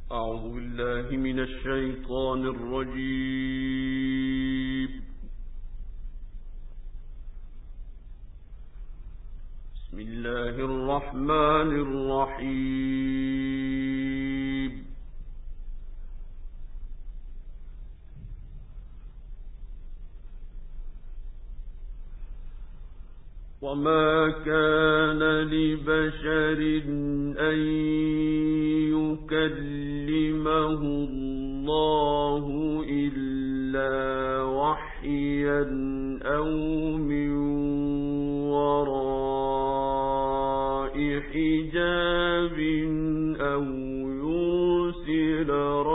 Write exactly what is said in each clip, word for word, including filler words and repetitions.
أعوذ بالله من الشيطان الرجيم. بسم الله الرحمن الرحيم. وما كان لبشر أن يكلمه الله إلا وحيا أو من وراء حجاب أو يرسل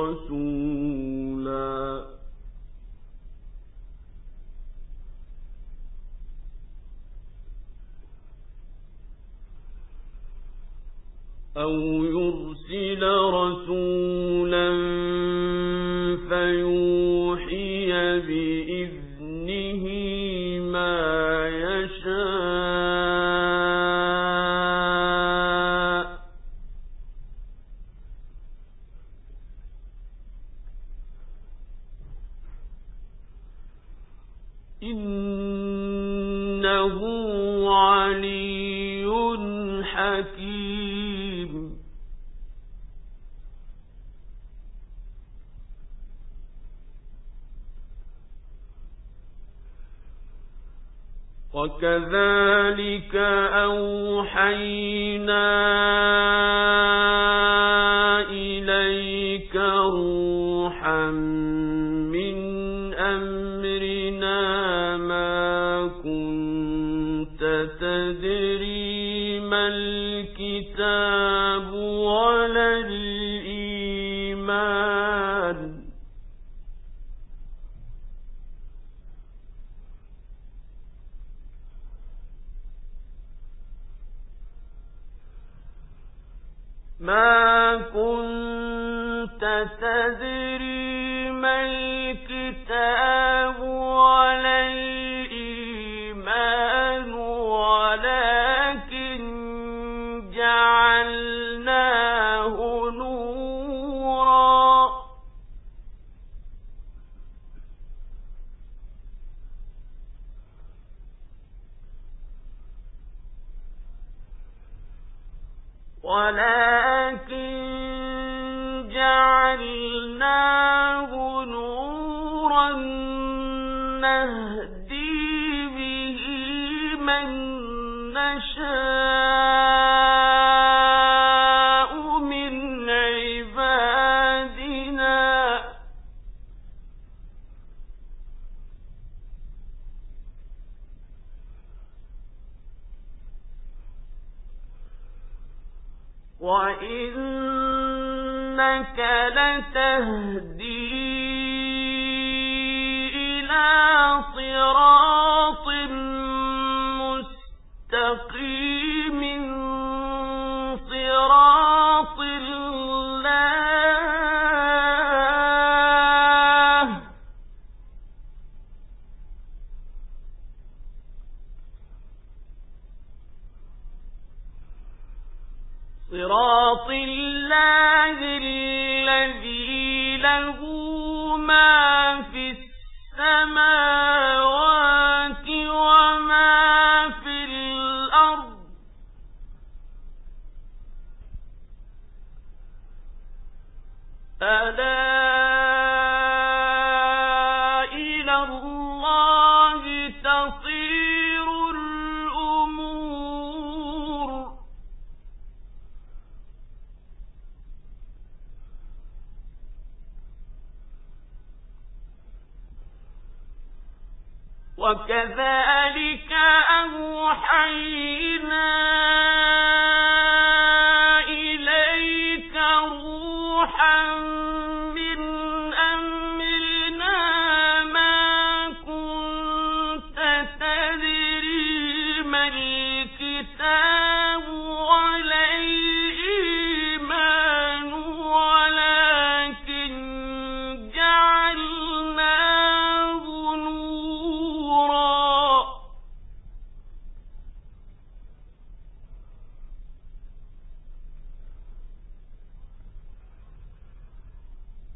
رسولا أو يرسل رسولا فيوحي بإذنه ما يشاء إنه علي حكيم. وكذلك أوحينا إليك روحا من أمرنا ما كنت تدري ما الكتاب ولا الإيمان ما كنت تدري ما الكتاب ولا الإيمان ولكن جعلناه نورا ولكن جعلناه نورا نهدي به من نشاء من عبادنا وإنك لتهدي إلى صراط مستقيم صراط الله صراط الله الذي له ما في السماوات وما في الأرض ألا إلى الله تصير الأمور وكذلك أوحينا إليك روحا من أمرنا ما كنت تدري ما الكتاب ولا الإيمان ولكن جعلناه نورا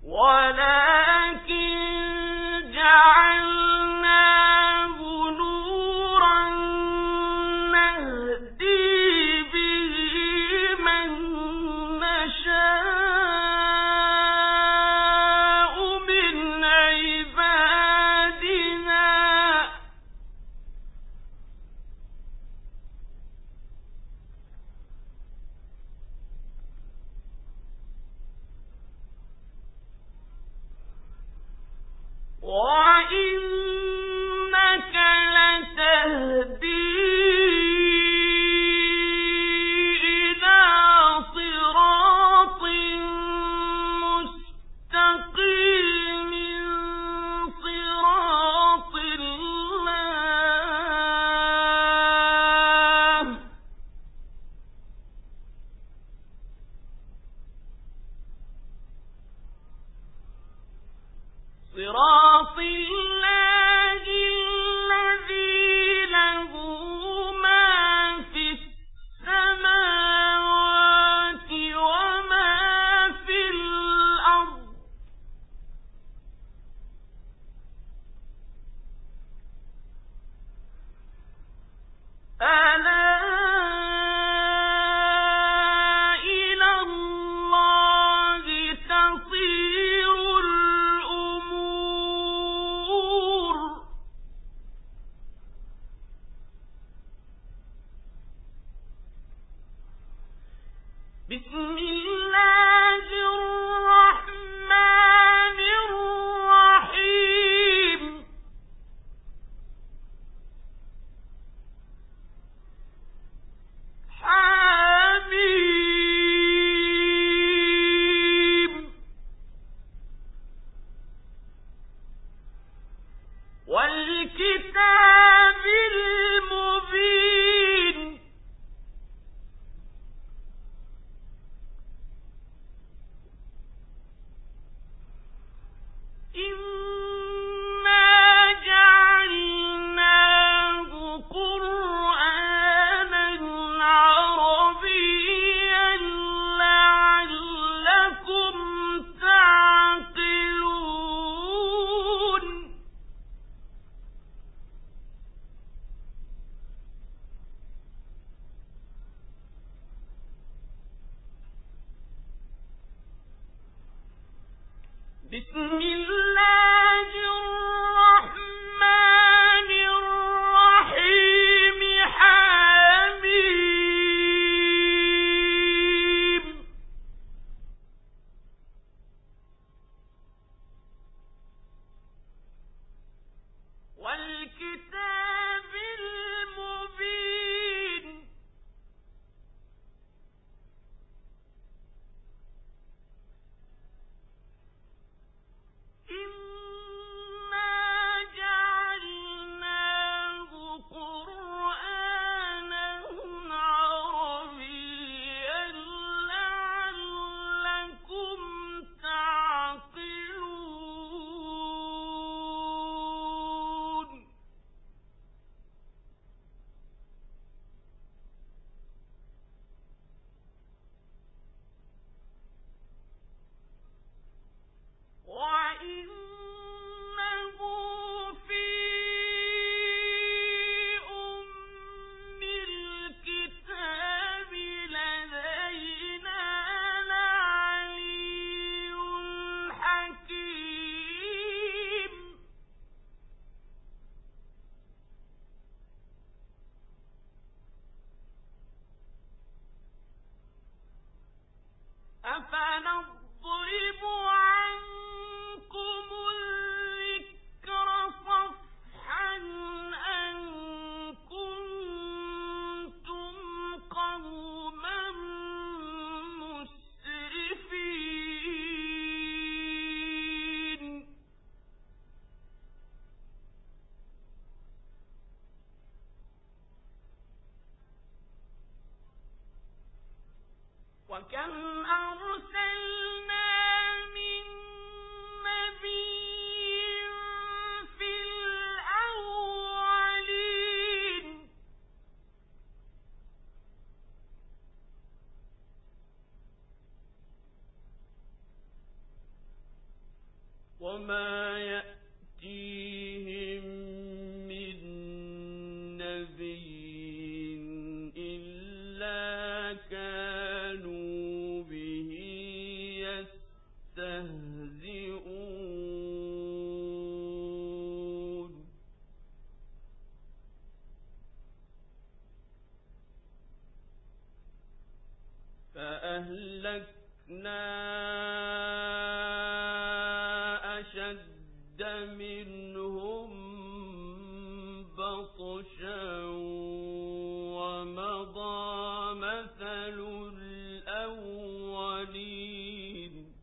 وكم أرسلنا من نبي في الأولين وما يأتيهم من نبي إلا كانوا به يستهزئون فأهلكنا أشد منهم بطشا ومضى مثل الأولين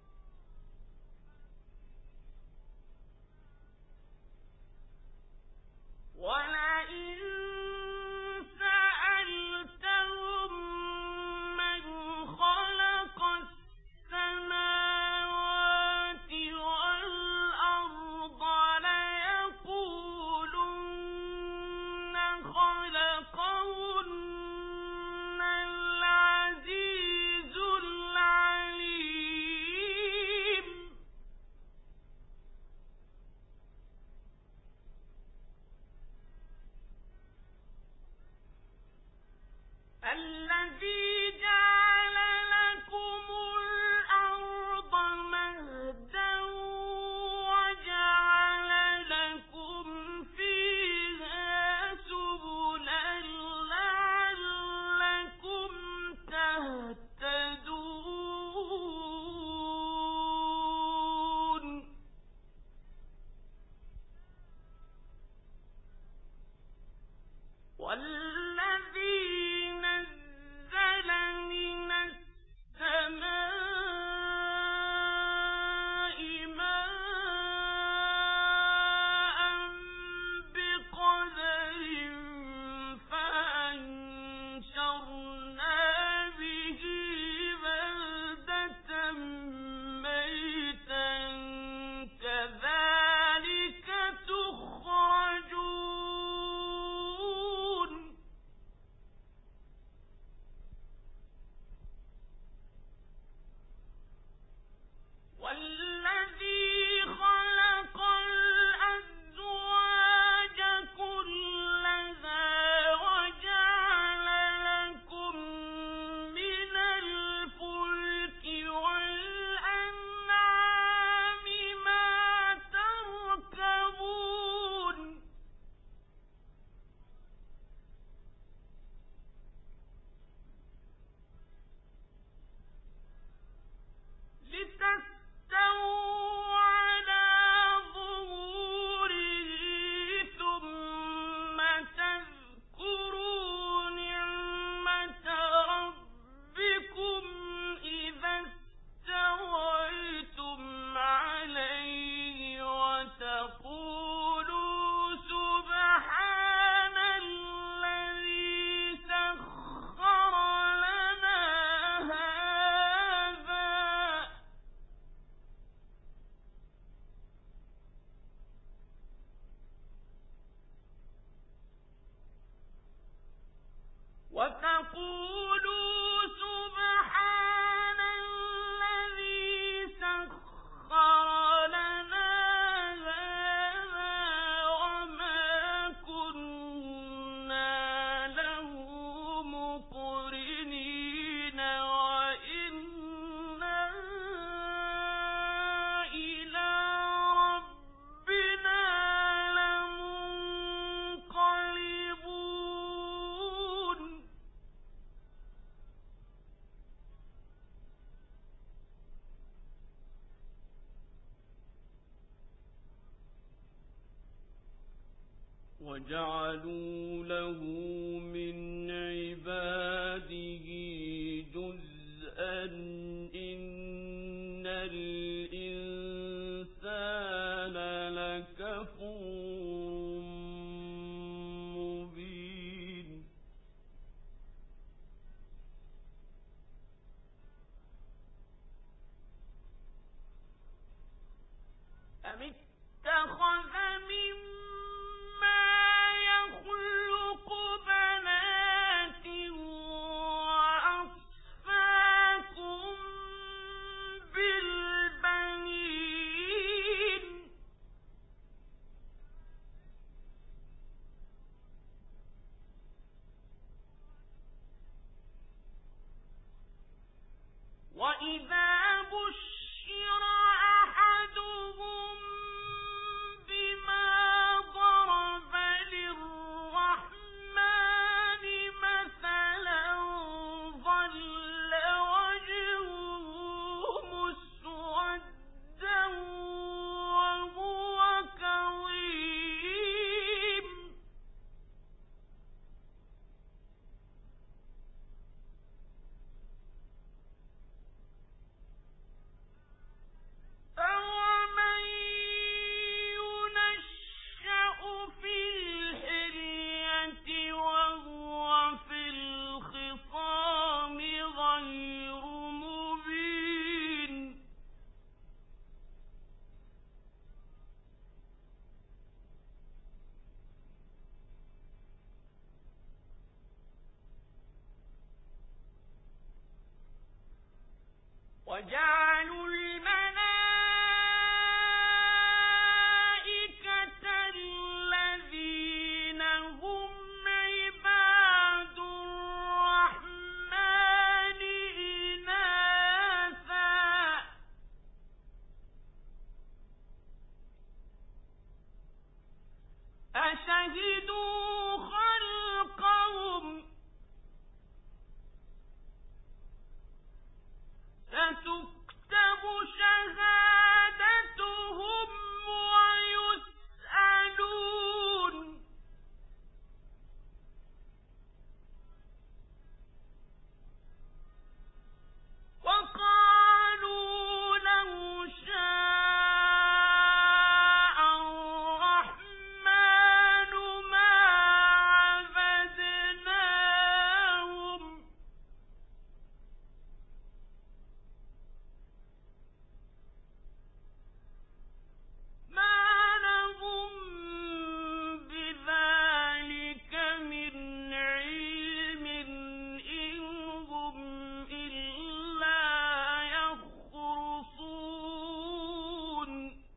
ولئن سألتهم من خلق السماوات والأرض ليقولن خلقهن العزيز العليم الذي جعل لكم الأرض مهدا وجعل لكم فيها سبلا لعلكم تهتدون والذي نزل من السماء ماء بقدر فأنشرنا به بلدة ميتا كذلك تخرجون والذي خلق الأزواج كلها وجعل لكم من الفلك والأنعام ما تركبون لتستووا على ظهوره ثم تذكروا نعمة ربكم إذا استويتم عليه وتقولوا سبحان الذي سخر لنا هذا وتقولوا سبحان الذي سخر لنا هذا وما كنا له مقرنين وإنا إلى ربنا لمنقلبون وجعلوا له من عباده جزءا إن الإنسان لكفور مبين أم اتخذ مما يخلق بنات وإذا بشر أحدهم بما ضرب للرحمن مثلا ظل وجهه مسودا وهو كظيم أَوَمَن يُنَشَّأُ فِي الْحِلْيَةِ وَهُوَ فِي الْخِصَامِ غَيْرُ مُبِينٍ وَجَعَلُوا الْمَلَائِكَةَ الَّذِينَ هُمْ عِبَادُ الرَّحْمَنِ إِنَاثًا أَشَهِدُوا خَلْقَهُمْ سَتُكْتَبُ شَهَادَتُهُمْ وَيُسْأَلُونَ وَقَالُوا لَوْ شَاءَ الرَّحْمَنُ مَا عَبَدْنَاهُمْ مَا لَهُم بِذَلِكَ مِنْ عِلْمٍ إِنْ هُمْ إِلَّا يَخْرُصُونَ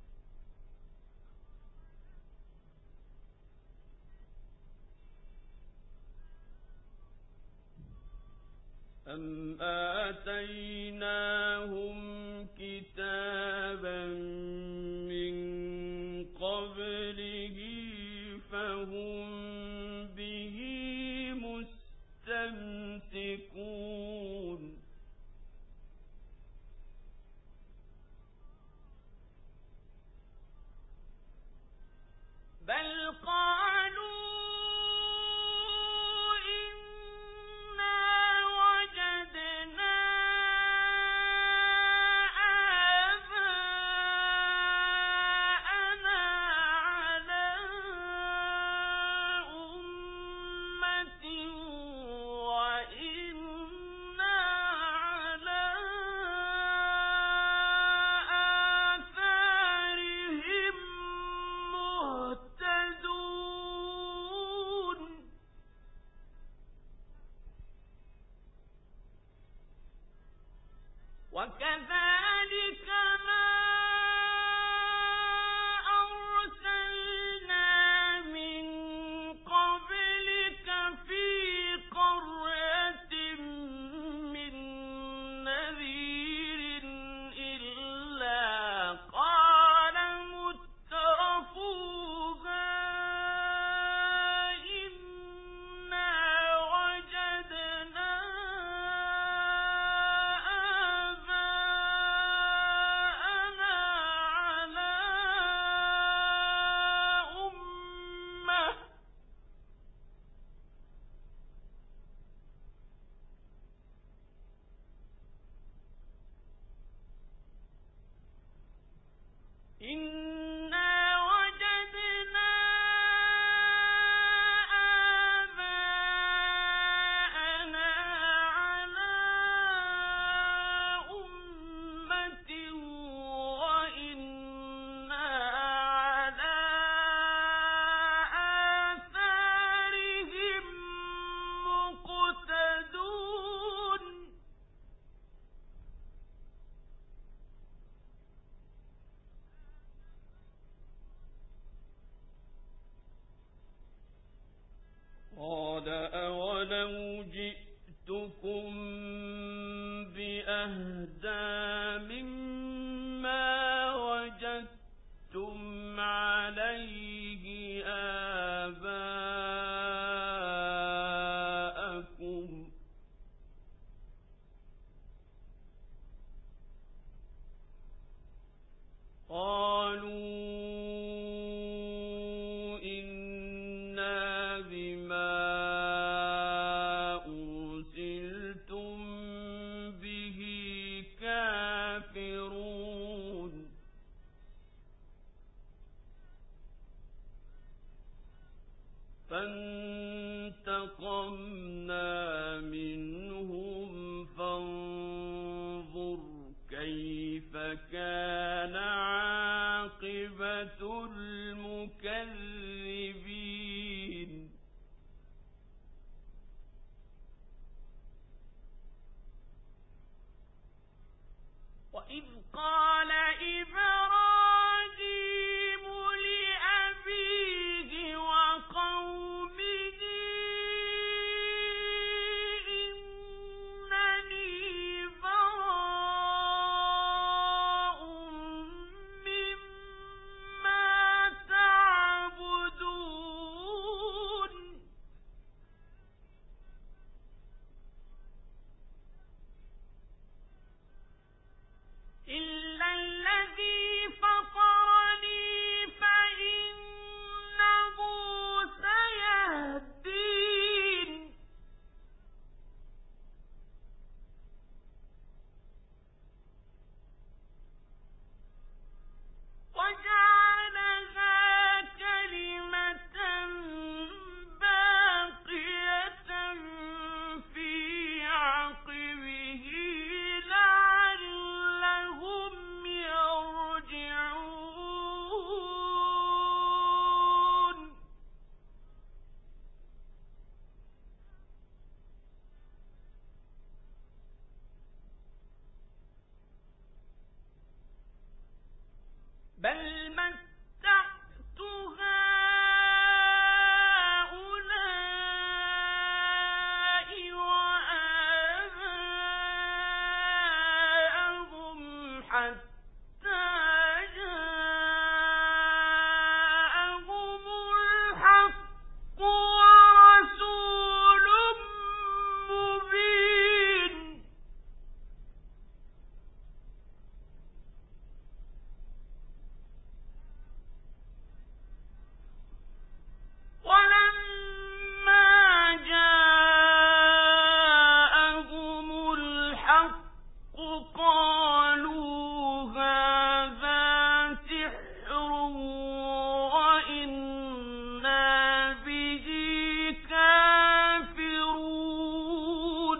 أَمْ آتَيْنَاهُمْ كِتَابًا مِّن قَبْلِهِ فَهُمْ بِهِ مُسْتَمْسِكُونَ بَلْ قَالُوا إِنَّا وَجَدْنَا آبَاءَنَا عَلَىٰ أُمَّةٍ وَإِنَّا عَلَىٰ آثَارِهِم مُّهْتَدُونَ وَكَذَلِكَ مَا أَرْسَلْنَا مِن قَبْلِكَ فِي قَرْيَةٍ مِّن نَّذِيرٍ إِلَّا قَالَ مُتْرَفُوهَا إِنَّا وَجَدْنَا آبَاءَنَا أهدى مما وجدتم عليه آباءكم قالوا إنا بما أرسلتم به كافرون فانتقمنا منهم فانظر كيف كان عاقبة المكذبين وإذ قال إبراهيم لأبيه وقومه إنني براء مما تعبدون إلا الذي فطرني فإنه سيهدين وجعلها كلمة باقية في عقبه لعلهم يرجعون بل متعت هؤلاء وآباءهم حتى جاءهم الحق ورسول مبين ولما جاءهم الحق قالوا هذا سحر وإنا به كافرون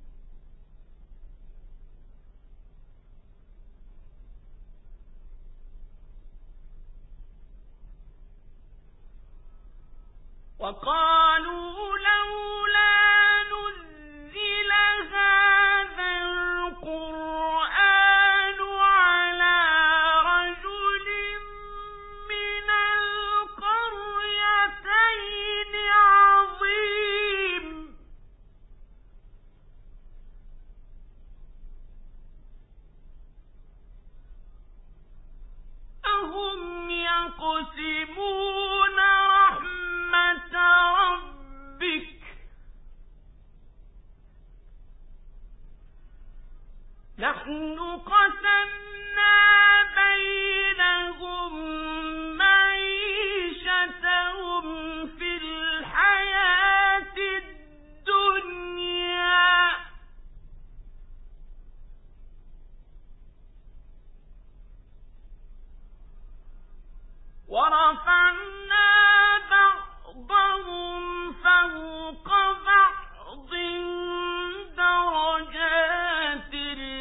وقالوا لولا نزل هذا القرآن على رجل من القريتين عظيم أهم يقسمون رحمة ربك نحن قسمنا بينهم معيشتهم في الحياة الدنيا ورفعنا بعضهم فوق بعض درجات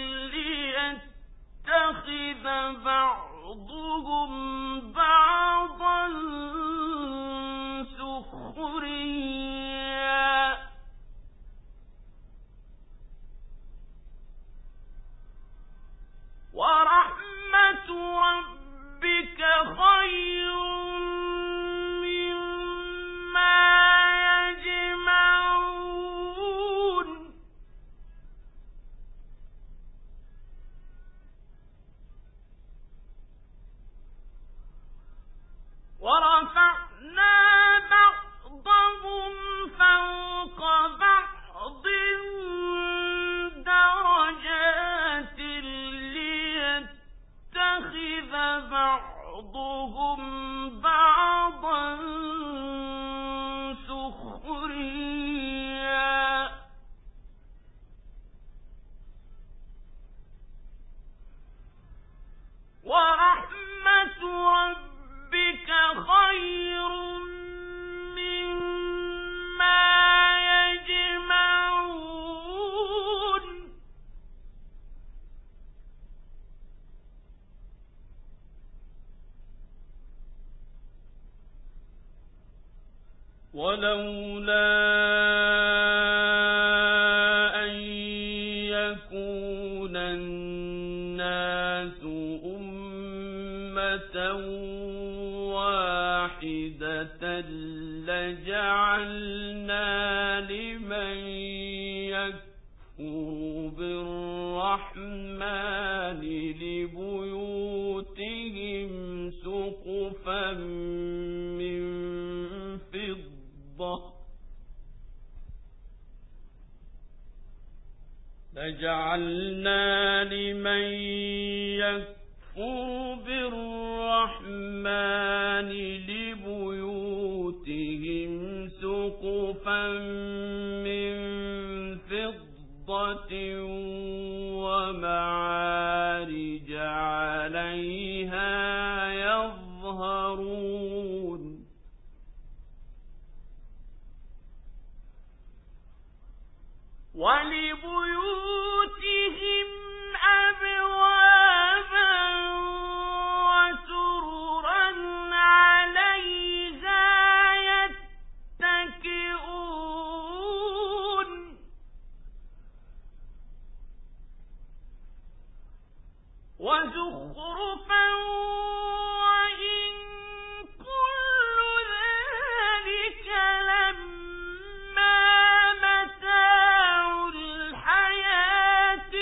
ليتخذ بعضهم بعضا سخريا ورحمة ربك خير مما يجمعون ورفعنا بعضهم فوق بعض درجات ليتخذ بعضهم بعضا سخريا ورحمة ربك خير مما يجمعون ولولا أن يكون الناس أمة واحدة لجعلنا لمن يكفر بالرحمن لبيوتهم سقفا من فضة لجعلنا لمن يكفر بالرحمن لبيوتهم سقفا من فضة ومعارج عليها يظهرون ولبيوتهم أبوابا وسررا عليها يتكئون وزخرفا وإن كل ذلك لما متاع الحياة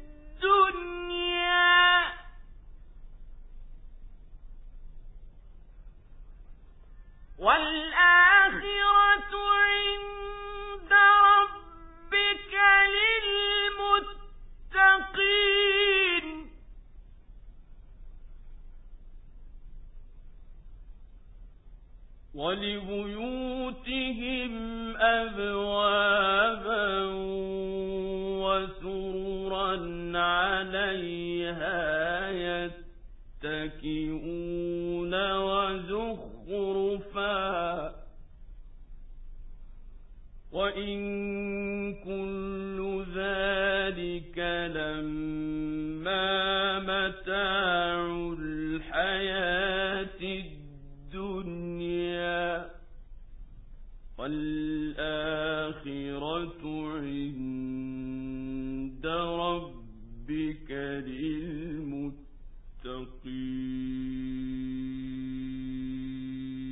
الدنيا والآخرة عند ربك للمتقين ولبيوتهم أبوابا وسررا عليها يتكئون وزخرفا وإن كل ذلك لما متاع الحياة الدنيا والآخرة عند ربك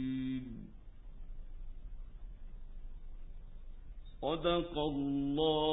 للمتقين. صدق الله